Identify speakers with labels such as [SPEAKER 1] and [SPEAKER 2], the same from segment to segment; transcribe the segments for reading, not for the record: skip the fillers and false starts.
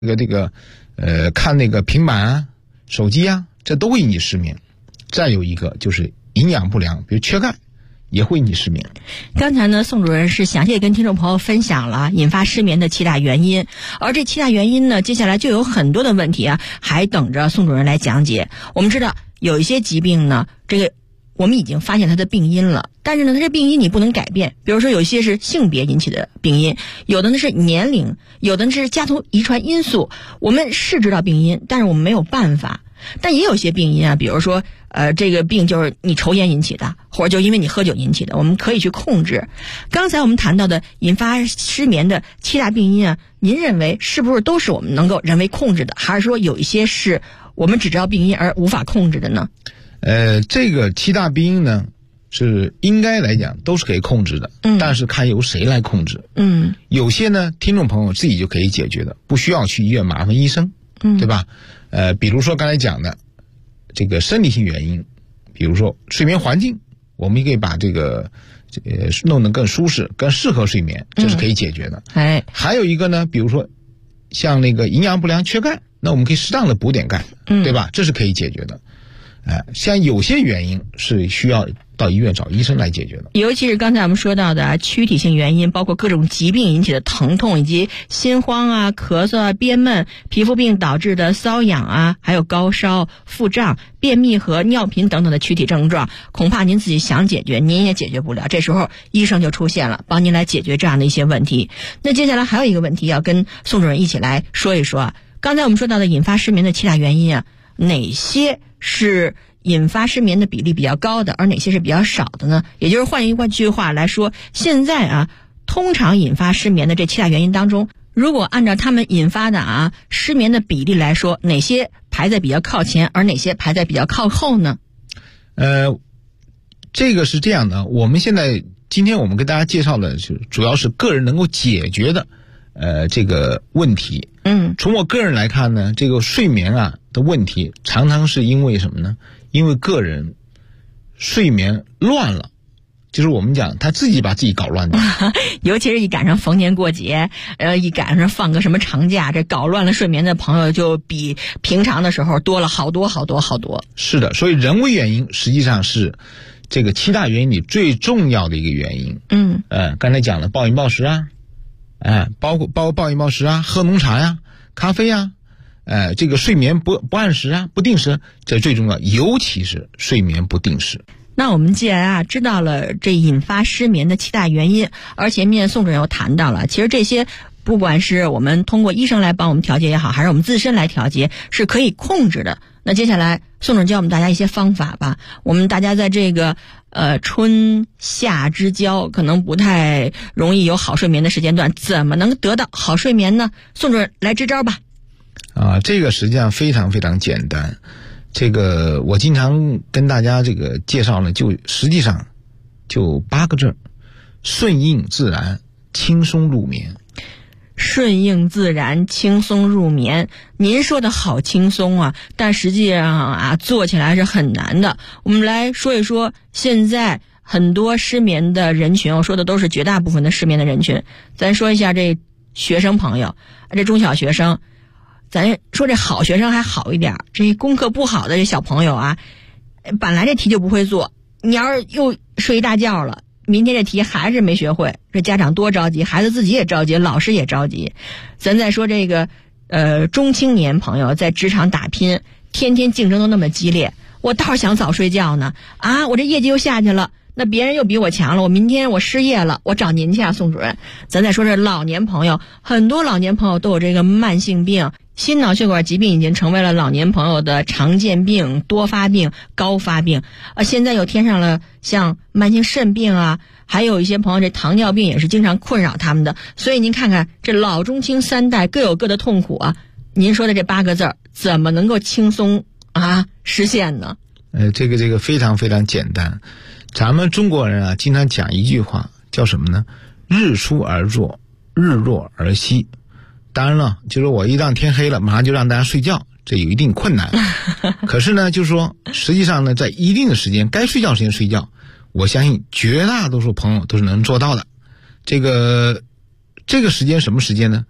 [SPEAKER 1] 看那个平板啊、手机啊，这都会引起失眠。再有一个就是营养不良，比如缺钙，也会引起失眠。
[SPEAKER 2] 刚才呢，宋主任是详细跟听众朋友分享了引发失眠的7大原因，而这7大原因呢，接下来就有很多的问题啊，还等着宋主任来讲解。我们知道有一些疾病呢，我们已经发现它的病因了，但是呢，它这病因你不能改变。比如说，有些是性别引起的病因，有的呢是年龄，有的呢是家族遗传因素。我们是知道病因，但是我们没有办法。但也有些病因啊，比如说这个病就是你抽烟引起的，或者就因为你喝酒引起的，我们可以去控制。刚才我们谈到的引发失眠的7大病因啊，您认为是不是都是我们能够人为控制的，还是说有一些是我们只知道病因而无法控制的呢？
[SPEAKER 1] 这个7大病因呢，是应该来讲都是可以控制的，但是看由谁来控制。有些呢，听众朋友自己就可以解决的，不需要去医院麻烦医生，对吧？比如说刚才讲的这个生理性原因，比如说睡眠环境，我们也可以把这个弄得更舒适、更适合睡眠，这是可以解决的。还有一个呢，比如说像那个营养不良、缺钙，那我们可以适当的补点钙，对吧？这是可以解决的。像有些原因是需要到医院找医生来解决的，
[SPEAKER 2] 尤其是刚才我们说到的躯体性原因，包括各种疾病引起的疼痛，以及心慌啊、咳嗽啊、憋闷、皮肤病导致的瘙痒啊，还有高烧、腹胀、便秘和尿频等等的躯体症状，恐怕您自己想解决您也解决不了，这时候医生就出现了，帮您来解决这样的一些问题。那接下来还有一个问题要跟宋主任一起来说一说。刚才我们说到的引发失眠的7大原因啊，哪些是引发失眠的比例比较高的，而哪些是比较少的呢？也就是换一句话来说，现在啊，通常引发失眠的这7大原因当中，如果按照他们引发的失眠的比例来说，哪些排在比较靠前，而哪些排在比较靠后呢？
[SPEAKER 1] 这个是这样的，今天我们跟大家介绍的主要是个人能够解决的这个问题。从我个人来看呢，这个睡眠的问题常常是因为什么呢？因为个人睡眠乱了，就是我们讲他自己把自己搞乱掉。
[SPEAKER 2] 尤其是一赶上逢年过节，一赶上放个什么长假，这搞乱了睡眠的朋友就比平常的时候多了好多好多好多。
[SPEAKER 1] 是的，所以人为原因实际上是这个7大原因里最重要的一个原因。刚才讲了暴饮暴食包括暴饮暴食喝浓茶呀、咖啡呀，这个睡眠不按时不定时，这最重要，尤其是睡眠不定时。
[SPEAKER 2] 那我们既然知道了这引发失眠的7大原因，而前面宋主任又谈到了，其实这些不管是我们通过医生来帮我们调节也好，还是我们自身来调节，是可以控制的。那接下来宋主任教我们大家一些方法吧。我们大家在这个春夏之交可能不太容易有好睡眠的时间段，怎么能得到好睡眠呢？宋主任来支招吧。
[SPEAKER 1] 这个实际上非常非常简单。这个我经常跟大家这个介绍呢，实际上就8个字：顺应自然，轻松入眠。
[SPEAKER 2] 顺应自然，轻松入眠。您说的好轻松啊，但实际上做起来是很难的。我们来说一说现在很多失眠的人群，我说的都是绝大部分的失眠的人群。咱说一下这学生朋友，这中小学生，咱说这好学生还好一点，这功课不好的这小朋友本来这题就不会做，你要是又睡一大觉了，明天这题还是没学会，这家长多着急，孩子自己也着急，老师也着急。咱再说这个中青年朋友在职场打拼，天天竞争都那么激烈，我倒是想早睡觉呢，我这业绩又下去了，那别人又比我强了，我明天我失业了，我找您去宋主任。咱再说这老年朋友，很多老年朋友都有这个慢性病，心脑血管疾病已经成为了老年朋友的常见病、多发病、高发病。现在又添上了像慢性肾病还有一些朋友这糖尿病也是经常困扰他们的。所以您看看这老中青3代各有各的痛苦您说的这8个字怎么能够轻松实现呢？
[SPEAKER 1] 这个非常非常简单。咱们中国人经常讲一句话，叫什么呢？日出而作，日落而息。当然了，就是我一让天黑了，马上就让大家睡觉，这有一定困难。可是呢，就是说，实际上呢，在一定的时间，该睡觉时间睡觉，我相信绝大多数朋友都是能做到的。这个时间什么时间呢？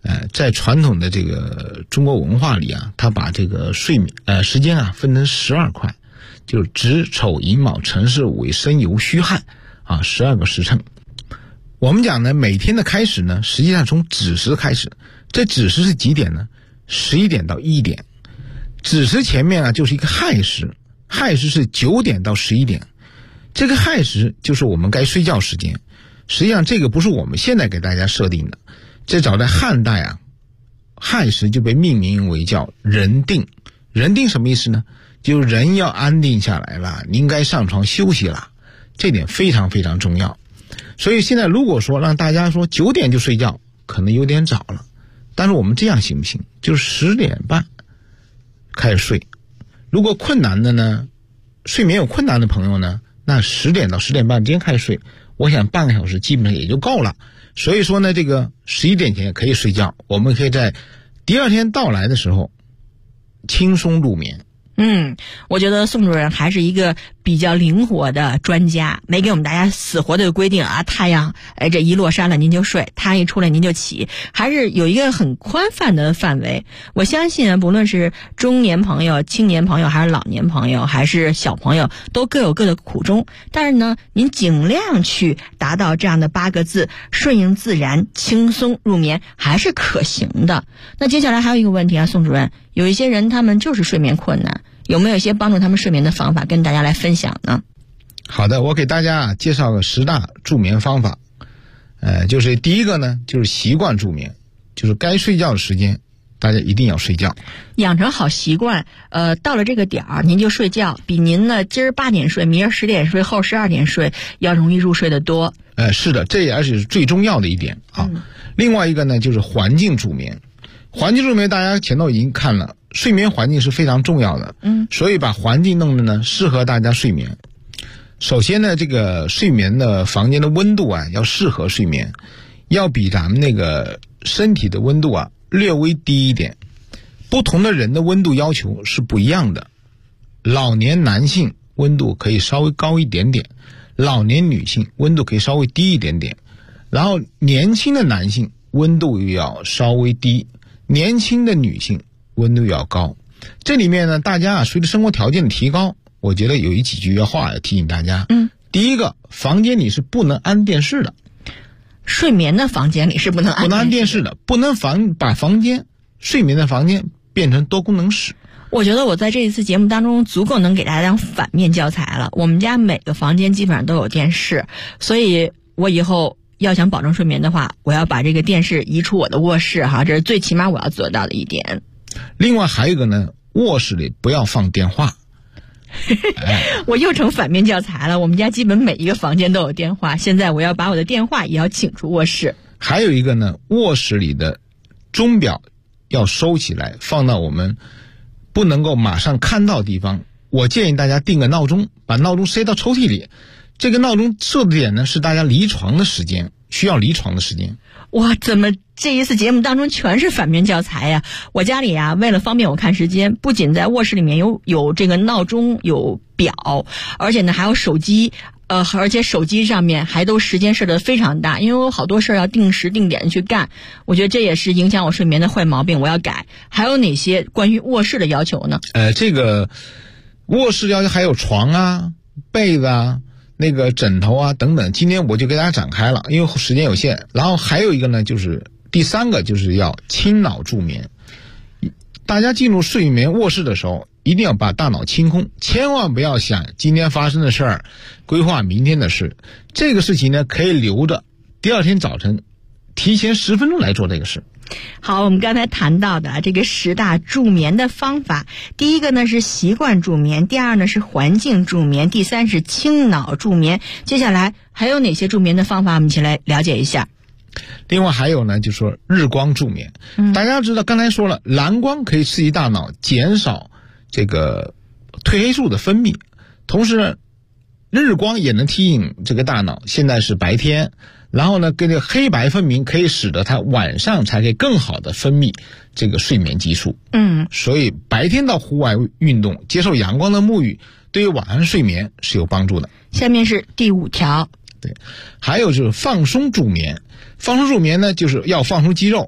[SPEAKER 1] 在传统的这个中国文化里啊，他把这个睡眠时间啊分成12块，就是子丑寅卯辰巳午未申酉戌亥啊，12个时辰。我们讲呢，每天的开始呢，实际上从子时开始。这子时是几点呢？11点到1点。子时前面啊就是一个亥时，亥时是9点到11点。这个亥时就是我们该睡觉时间。实际上这个不是我们现在给大家设定的，这早在汉代啊，亥时就被命名为叫人定。人定什么意思呢？就是人要安定下来了，你应该上床休息了，这点非常非常重要。所以现在如果说让大家说9点就睡觉，可能有点早了，但是我们这样行不行？就是10点半开始睡。如果困难的呢，睡眠有困难的朋友呢，那10点到10点半之间开始睡，我想半个小时基本上也就够了。所以说呢，这个11点前可以睡觉，我们可以在第二天到来的时候轻松入眠。
[SPEAKER 2] 我觉得宋主任还是一个比较灵活的专家，没给我们大家死活的规定啊，太阳这一落山了您就睡，太阳一出来您就起，还是有一个很宽泛的范围。我相信不论是中年朋友、青年朋友，还是老年朋友，还是小朋友，都各有各的苦衷。但是呢，您尽量去达到这样的8个字，顺应自然，轻松入眠，还是可行的。那接下来还有一个问题啊，宋主任，有一些人他们就是睡眠困难，有没有一些帮助他们睡眠的方法跟大家来分享呢？
[SPEAKER 1] 好的，我给大家介绍个10大助眠方法。就是第一个呢，就是习惯助眠，就是该睡觉的时间大家一定要睡觉，
[SPEAKER 2] 养成好习惯。到了这个点儿您就睡觉，比您呢今儿8点睡，明儿10点睡，后12点睡要容易入睡的多。
[SPEAKER 1] 是的，这也是最重要的一点啊。另外一个呢，就是环境助眠。环境助眠大家前头已经看了，睡眠环境是非常重要的，所以把环境弄得呢适合大家睡眠。首先呢，这个睡眠的房间的温度啊要适合睡眠，要比咱们那个身体的温度啊略微低一点。不同的人的温度要求是不一样的，老年男性温度可以稍微高一点点，老年女性温度可以稍微低一点点，然后年轻的男性温度又要稍微低，年轻的女性温度要高。这里面呢，大家啊随着生活条件的提高，我觉得有几句话要提醒大家。第一个，房间里是不能安电视的，
[SPEAKER 2] 睡眠的房间里是不能安电视的，
[SPEAKER 1] 不能把睡眠的房间变成多功能室。
[SPEAKER 2] 我觉得我在这一次节目当中足够能给大家当反面教材了。我们家每个房间基本上都有电视，所以我以后要想保证睡眠的话，我要把这个电视移出我的卧室哈，这是最起码我要做到的一点。
[SPEAKER 1] 另外还有一个呢，卧室里不要放电话。
[SPEAKER 2] 我又成反面教材了。我们家基本每一个房间都有电话，现在我要把我的电话也要请出卧室。
[SPEAKER 1] 还有一个呢，卧室里的钟表要收起来，放到我们不能够马上看到的地方。我建议大家定个闹钟，把闹钟塞到抽屉里。这个闹钟设的点呢，是大家离床的时间，需要离床的时间。
[SPEAKER 2] 哇，怎么这一次节目当中全是反面教材呀？我家里啊，为了方便我看时间，不仅在卧室里面有这个闹钟，有表，而且呢还有手机，而且手机上面还都时间设得非常大，因为我好多事儿要定时定点去干。我觉得这也是影响我睡眠的坏毛病，我要改。还有哪些关于卧室的要求呢？
[SPEAKER 1] 这个卧室要求还有床啊、被子啊、那个枕头啊等等，今天我就给大家展开了，因为时间有限。然后还有一个呢，就是第3个，就是要清脑助眠。大家进入睡眠卧室的时候，一定要把大脑清空，千万不要想今天发生的事儿，规划明天的事。这个事情呢，可以留着第二天早晨提前10分钟来做这个事。
[SPEAKER 2] 好，我们刚才谈到的这个10大助眠的方法，第一个呢是习惯助眠，第2呢是环境助眠，第3是清脑助眠。接下来还有哪些助眠的方法，我们一起来了解一下。
[SPEAKER 1] 另外还有呢，就是说日光助眠。大家知道刚才说了，蓝光可以刺激大脑，减少这个褪黑素的分泌，同时日光也能提醒这个大脑现在是白天，然后呢跟这个黑白分明，可以使得它晚上才可以更好的分泌这个睡眠激素。所以白天到户外运动，接受阳光的沐浴，对于晚上睡眠是有帮助的。
[SPEAKER 2] 下面是第5条。
[SPEAKER 1] 对，还有就是放松助眠。放松助眠呢，就是要放松肌肉，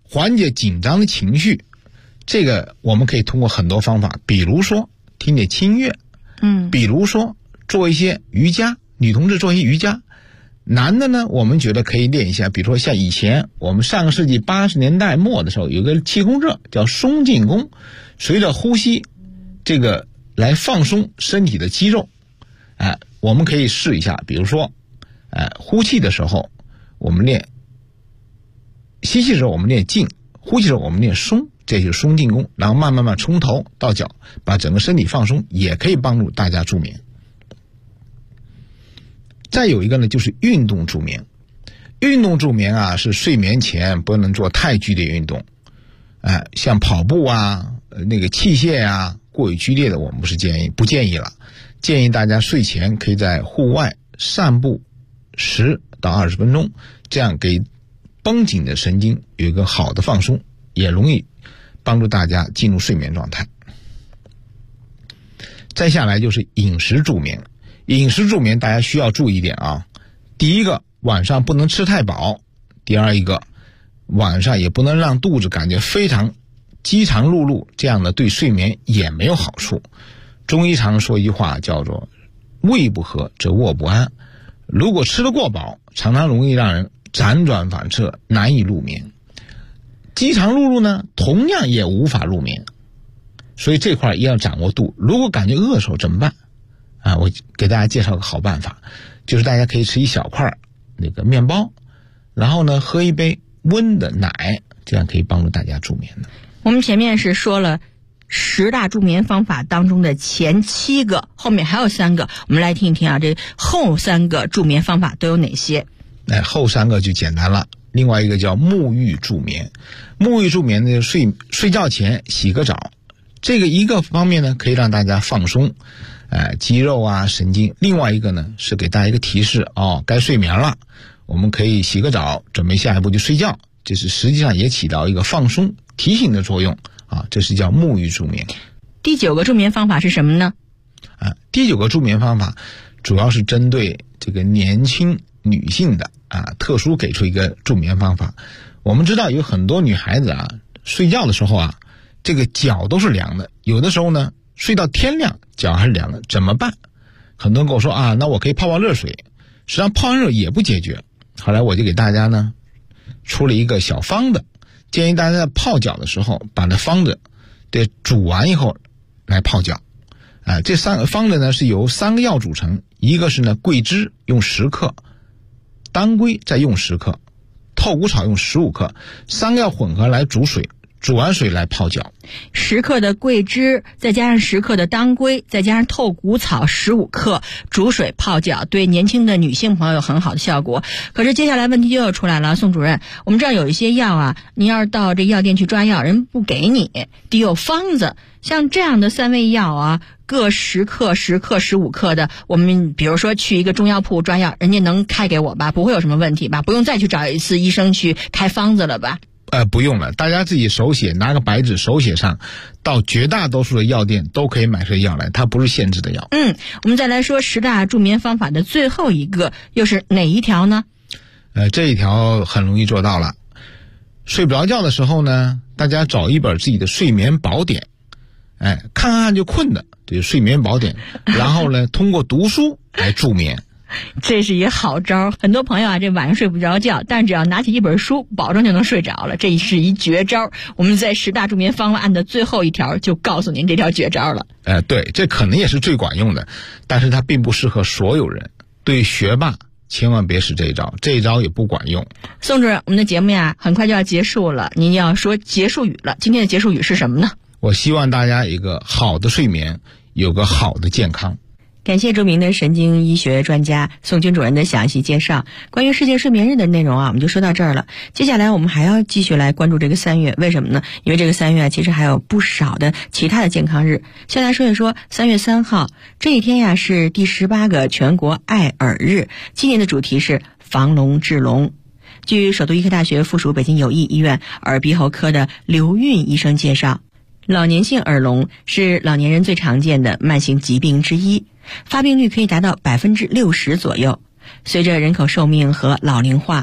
[SPEAKER 1] 缓解紧张的情绪，这个我们可以通过很多方法，比如说听点轻乐，比如说做一些瑜伽，女同志做一些瑜伽。男的呢，我们觉得可以练一下，比如说像以前我们上个世纪80年代末的时候，有个气功热叫松劲功，随着呼吸这个来放松身体的肌肉。我们可以试一下，比如说呼气的时候我们练，吸气的时候我们练静，呼气的时候我们练松，这就是松劲功。然后慢慢从头到脚把整个身体放松，也可以帮助大家助眠。再有一个呢，就是运动助眠。运动助眠啊，是睡眠前不能做太剧烈运动，像跑步啊，那个器械啊，过于剧烈的我们不建议了。建议大家睡前可以在户外散步10到20分钟，这样给绷紧的神经有一个好的放松，也容易帮助大家进入睡眠状态。再下来就是饮食助眠。饮食助眠大家需要注意一点啊，第一个，晚上不能吃太饱；第二一个，晚上也不能让肚子感觉非常饥肠辘辘，这样的对睡眠也没有好处。中医常说一句话叫做胃不和则卧不安，如果吃得过饱，常常容易让人辗转反侧，难以入眠。饥肠辘辘呢，同样也无法入眠，所以这块也要掌握度。如果感觉饿的时候怎么办？我给大家介绍个好办法，就是大家可以吃一小块那个面包，然后呢喝一杯温的奶，这样可以帮助大家助眠的。
[SPEAKER 2] 我们前面是说了10大助眠方法当中的前7个，后面还有3个，我们来听一听啊，这后3个助眠方法都有哪些？
[SPEAKER 1] 后3个就简单了。另外一个叫沐浴助眠。沐浴助眠呢，睡觉前洗个澡，这个一个方面呢可以让大家放松肌肉啊神经，另外一个呢是给大家一个提示该睡眠了，我们可以洗个澡，准备下一步就睡觉，这是实际上也起到一个放松提醒的作用这是叫沐浴助眠。
[SPEAKER 2] 第9个助眠方法是什么呢？
[SPEAKER 1] 第9个助眠方法主要是针对这个年轻女性的特殊给出一个助眠方法。我们知道有很多女孩子睡觉的时候这个脚都是凉的，有的时候呢睡到天亮脚还是凉的，怎么办？很多人跟我说那我可以泡热水，实际上泡热也不解决。后来我就给大家呢出了一个小方子，建议大家在泡脚的时候把那方子得煮完以后来泡脚。这3个方子呢是由3个药组成，一个是呢桂枝用10克，当归再用10克，透骨草用15克，3个药混合来煮水，煮完水来泡脚。
[SPEAKER 2] 10克的桂枝，再加上10克的当归，再加上透骨草15克，煮水泡脚，对年轻的女性朋友有很好的效果。可是接下来问题就要出来了，宋主任，我们这儿有一些药你要是到这药店去抓药，人不给你，得有方子。像这样的3味药各10克、10克、15克的，我们比如说去一个中药铺抓药，人家能开给我吧？不会有什么问题吧？不用再去找一次医生去开方子了吧？
[SPEAKER 1] 不用了，大家自己手写，拿个白纸手写上，到绝大多数的药店都可以买出药来，它不是限制的药。
[SPEAKER 2] 我们再来说10大助眠方法的最后一个，又是哪一条呢？
[SPEAKER 1] 这一条很容易做到了。睡不着觉的时候呢，大家找一本自己的睡眠宝典，看看就困的，这是睡眠宝典，然后呢通过读书来助眠。
[SPEAKER 2] 这是一个好招，很多朋友这晚上睡不着觉，但只要拿起一本书，保证就能睡着了，这是一绝招。我们在10大助眠方案的最后一条就告诉您这条绝招了。
[SPEAKER 1] 对，这可能也是最管用的，但是它并不适合所有人。对学霸千万别使这一招，这一招也不管用。
[SPEAKER 2] 宋主任，我们的节目很快就要结束了，您要说结束语了，今天的结束语是什么呢？
[SPEAKER 1] 我希望大家有一个好的睡眠，有个好的健康。
[SPEAKER 2] 感谢著名的神经医学专家宋军主任的详细介绍。关于世界睡眠日的内容我们就说到这儿了。接下来我们还要继续来关注这个3月，为什么呢？因为这个3月其实还有不少的其他的健康日。先来说一说3月3号这一天是第18个全国爱耳日，今年的主题是防聋治聋。据首都医科大学附属北京友谊医院耳鼻喉科的刘运医生介绍，老年性耳聋是老年人最常见的慢性疾病之一，发病率可以达到60%左右。随着人口寿命和老龄化，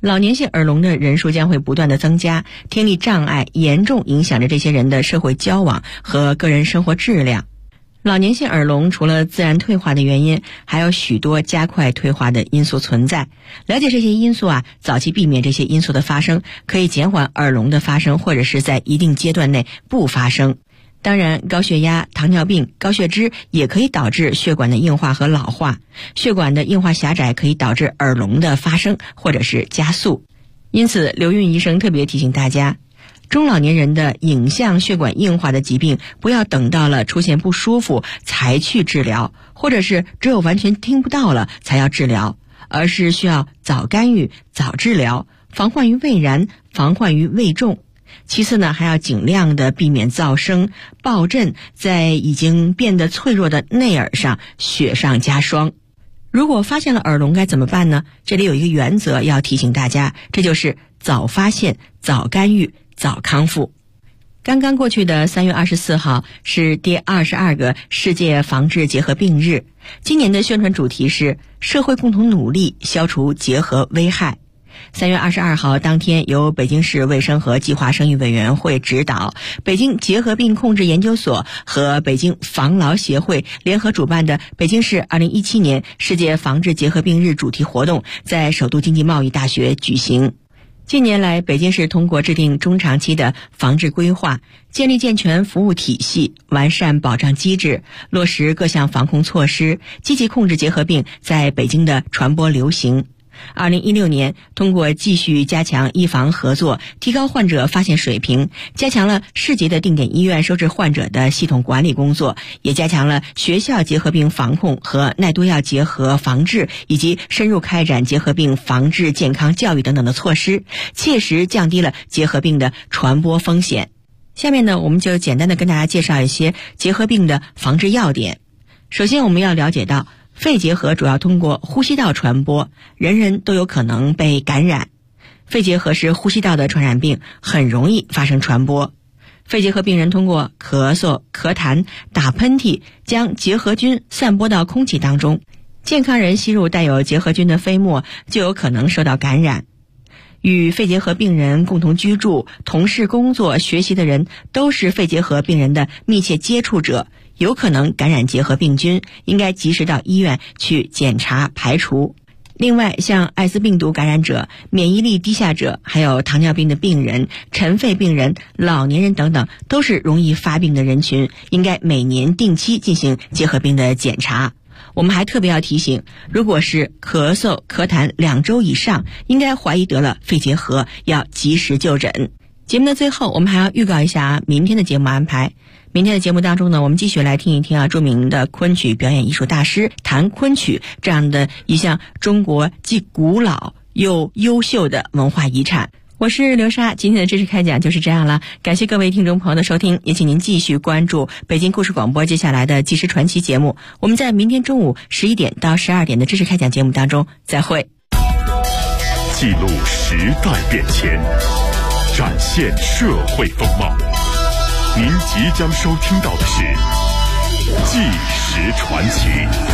[SPEAKER 2] 老年性耳聋的人数将会不断的增加，听力障碍严重影响着这些人的社会交往和个人生活质量。老年性耳聋除了自然退化的原因，还有许多加快退化的因素存在。了解这些因素早期避免这些因素的发生，可以减缓耳聋的发生，或者是在一定阶段内不发生。当然，高血压、糖尿病、高血脂也可以导致血管的硬化和老化。血管的硬化狭窄可以导致耳聋的发生或者是加速。因此，刘运医生特别提醒大家，中老年人的影像血管硬化的疾病，不要等到了出现不舒服才去治疗，或者是只有完全听不到了才要治疗，而是需要早干预、早治疗，防患于未然，防患于未重。其次呢，还要尽量的避免噪声、暴震在已经变得脆弱的内耳上雪上加霜。如果发现了耳聋该怎么办呢？这里有一个原则要提醒大家，这就是早发现、早干预、早康复。刚刚过去的3月24号是第22个世界防治结核病日，今年的宣传主题是社会共同努力消除结核危害。3月22号当天，由北京市卫生和计划生育委员会指导，北京结核病控制研究所和北京防痨协会联合主办的北京市2017年世界防治结核病日主题活动在首都经济贸易大学举行。近年来，北京市通过制定中长期的防治规划，建立健全服务体系，完善保障机制，落实各项防控措施，积极控制结核病在北京的传播流行。2016年，通过继续加强医防合作，提高患者发现水平，加强了市级的定点医院收治患者的系统管理工作，也加强了学校结核病防控和耐毒药结核防治，以及深入开展结核病防治健康教育等等的措施，切实降低了结核病的传播风险。下面呢，我们就简单的跟大家介绍一些结核病的防治要点。首先，我们要了解到，肺结核主要通过呼吸道传播，人人都有可能被感染。肺结核是呼吸道的传染病，很容易发生传播。肺结核病人通过咳嗽、咳痰、打喷嚏，将结核菌散播到空气当中。健康人吸入带有结核菌的飞沫，就有可能受到感染。与肺结核病人共同居住、同事工作、学习的人，都是肺结核病人的密切接触者，有可能感染结核病菌，应该及时到医院去检查排除。另外，像艾滋病毒感染者、免疫力低下者，还有糖尿病的病人、尘肺病人、老年人等等，都是容易发病的人群，应该每年定期进行结核病的检查。我们还特别要提醒，如果是咳嗽、咳痰2周以上，应该怀疑得了肺结核，要及时就诊。节目的最后，我们还要预告一下明天的节目安排。明天的节目当中呢，我们继续来听一听著名的昆曲表演艺术大师弹昆曲这样的一项中国既古老又优秀的文化遗产。我是刘莎，今天的知识开讲就是这样了，感谢各位听众朋友的收听，也请您继续关注北京故事广播接下来的纪实传奇节目。我们在明天中午11点到12点的知识开讲节目当中再会。
[SPEAKER 3] 记录时代变迁，展现社会风貌。您即将收听到的是纪实传奇。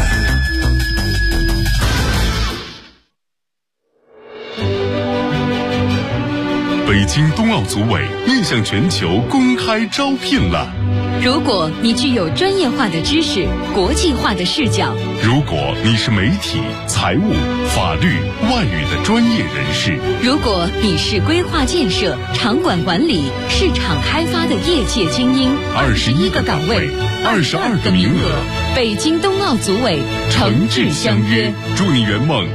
[SPEAKER 3] 北京冬奥组委面向全球公开招聘了。
[SPEAKER 4] 如果你具有专业化的知识、国际化的视角，
[SPEAKER 3] 如果你是媒体、财务、法律、外语的专业人士，
[SPEAKER 4] 如果你是规划建设、场馆管理、市场开发的业界精英，21个岗位，22个名额，北京冬奥组委诚挚相约，
[SPEAKER 3] 祝你圆梦